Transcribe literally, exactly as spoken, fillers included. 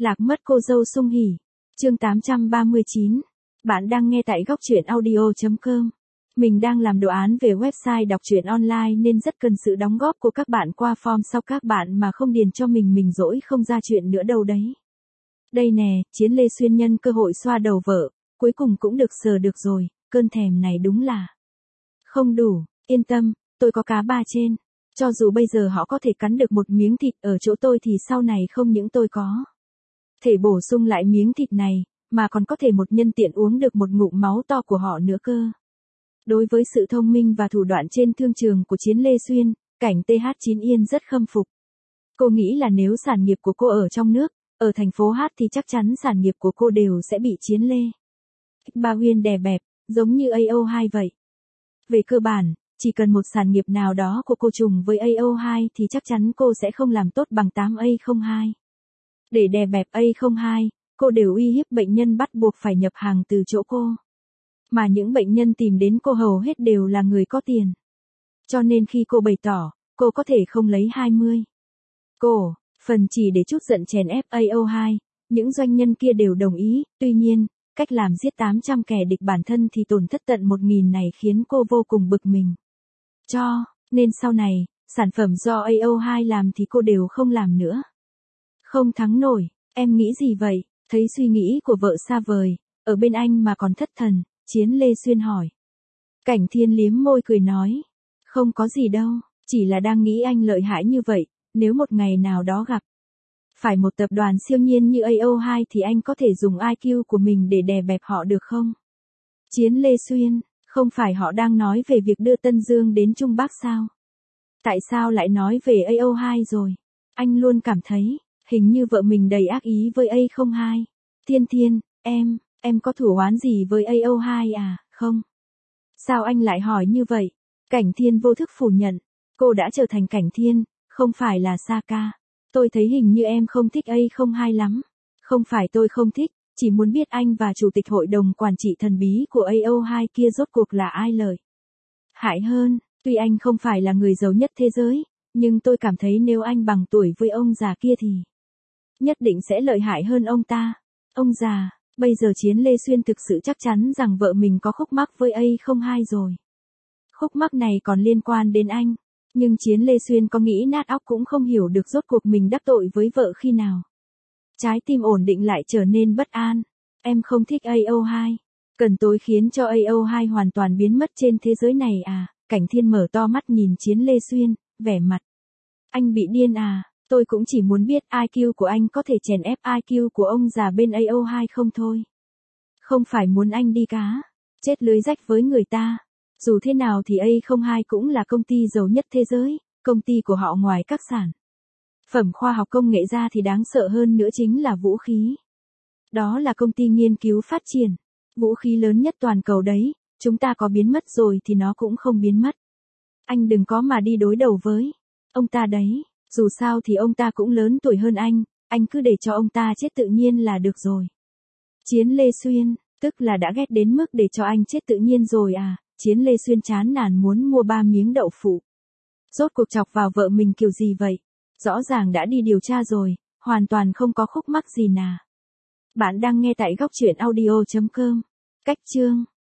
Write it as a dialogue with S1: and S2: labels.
S1: Lạc mất cô dâu Sung Hỉ. Chương tám trăm ba mươi chín. Bạn đang nghe tại góc truyện audio chấm com. Mình đang làm đồ án về website đọc truyện online nên rất cần sự đóng góp của các bạn qua form sau, các bạn mà không điền cho mình mình dỗi không ra chuyện nữa đâu đấy. Đây nè, Chiến Lê Xuyên nhân cơ hội xoa đầu vợ, cuối cùng cũng được sờ được rồi, cơn thèm này đúng là không đủ, yên tâm, tôi có cá ba trên. Cho dù bây giờ họ có thể cắn được một miếng thịt ở chỗ tôi thì sau này không những tôi có thể bổ sung lại miếng thịt này, mà còn có thể một nhân tiện uống được một ngụm máu to của họ nữa cơ. Đối với sự thông minh và thủ đoạn trên thương trường của Chiến Lê Xuyên, cảnh tê hát chín Yên rất khâm phục. Cô nghĩ là nếu sản nghiệp của cô ở trong nước, ở thành phố Hát thì chắc chắn sản nghiệp của cô đều sẽ bị Chiến Lê Ba Huyên đè bẹp, giống như a o hai vậy. Về cơ bản, chỉ cần một sản nghiệp nào đó của cô trùng với a o hai thì chắc chắn cô sẽ không làm tốt bằng tám A không hai. Để đè bẹp A không hai, cô đều uy hiếp bệnh nhân bắt buộc phải nhập hàng từ chỗ cô. Mà những bệnh nhân tìm đến cô hầu hết đều là người có tiền. Cho nên khi cô bày tỏ, cô có thể không lấy hai mươi cổ phần chỉ để chút giận chèn ép a o hai, những doanh nhân kia đều đồng ý. Tuy nhiên, cách làm giết tám trăm kẻ địch bản thân thì tổn thất tận một nghìn này khiến cô vô cùng bực mình. Cho nên sau này, sản phẩm do a o hai làm thì cô đều không làm nữa. Không thắng nổi, em nghĩ gì vậy? Thấy suy nghĩ của vợ xa vời, ở bên anh mà còn thất thần, Chiến Lê Xuyên hỏi. Cảnh Thiên liếm môi cười nói. Không có gì đâu, chỉ là đang nghĩ anh lợi hại như vậy, nếu một ngày nào đó gặp phải một tập đoàn siêu nhiên như a o hai thì anh có thể dùng i kiu của mình để đè bẹp họ được không? Chiến Lê Xuyên, không phải họ đang nói về việc đưa Tân Dương đến Trung Bắc sao? Tại sao lại nói về a o hai rồi? Anh luôn cảm thấy, hình như vợ mình đầy ác ý với A không hai. Thiên Thiên, em, em có thù oán gì với a o hai à, không? Sao anh lại hỏi như vậy? Cảnh Thiên vô thức phủ nhận. Cô đã trở thành Cảnh Thiên, không phải là Saka. Tôi thấy hình như em không thích A không hai lắm. Không phải tôi không thích, chỉ muốn biết anh và chủ tịch hội đồng quản trị thần bí của a o hai kia rốt cuộc là ai lợi hại hơn. Tuy anh không phải là người giàu nhất thế giới, nhưng tôi cảm thấy nếu anh bằng tuổi với ông già kia thì nhất định sẽ lợi hại hơn ông ta. Ông già, bây giờ Chiến Lê Xuyên thực sự chắc chắn rằng vợ mình có khúc mắc với A không hai rồi. Khúc mắc này còn liên quan đến anh. Nhưng Chiến Lê Xuyên có nghĩ nát óc cũng không hiểu được rốt cuộc mình đắc tội với vợ khi nào. Trái tim ổn định lại trở nên bất an. Em không thích a o hai. Cần tôi khiến cho a o hai hoàn toàn biến mất trên thế giới này à? Cảnh Thiên mở to mắt nhìn Chiến Lê Xuyên, vẻ mặt. Anh bị điên à? Tôi cũng chỉ muốn biết i kiu của anh có thể chèn ép i kiu của ông già bên a o hai không thôi. Không phải muốn anh đi cá chết lưới rách với người ta. Dù thế nào thì A không hai cũng là công ty giàu nhất thế giới, công ty của họ ngoài các sản phẩm khoa học công nghệ ra thì đáng sợ hơn nữa chính là vũ khí. Đó là công ty nghiên cứu phát triển, vũ khí lớn nhất toàn cầu đấy, chúng ta có biến mất rồi thì nó cũng không biến mất. Anh đừng có mà đi đối đầu với ông ta đấy, dù sao thì ông ta cũng lớn tuổi hơn anh, anh cứ để cho ông ta chết tự nhiên là được rồi. Chiến Lê Xuyên, tức là đã ghét đến mức để cho anh chết tự nhiên rồi à? Chiến Lê Xuyên chán nản muốn mua ba miếng đậu phụ. Rốt cuộc chọc vào vợ mình kiểu gì vậy? Rõ ràng đã đi điều tra rồi, hoàn toàn không có khúc mắc gì nà. Bạn đang nghe tại góc truyện audio chấm com. Cách chương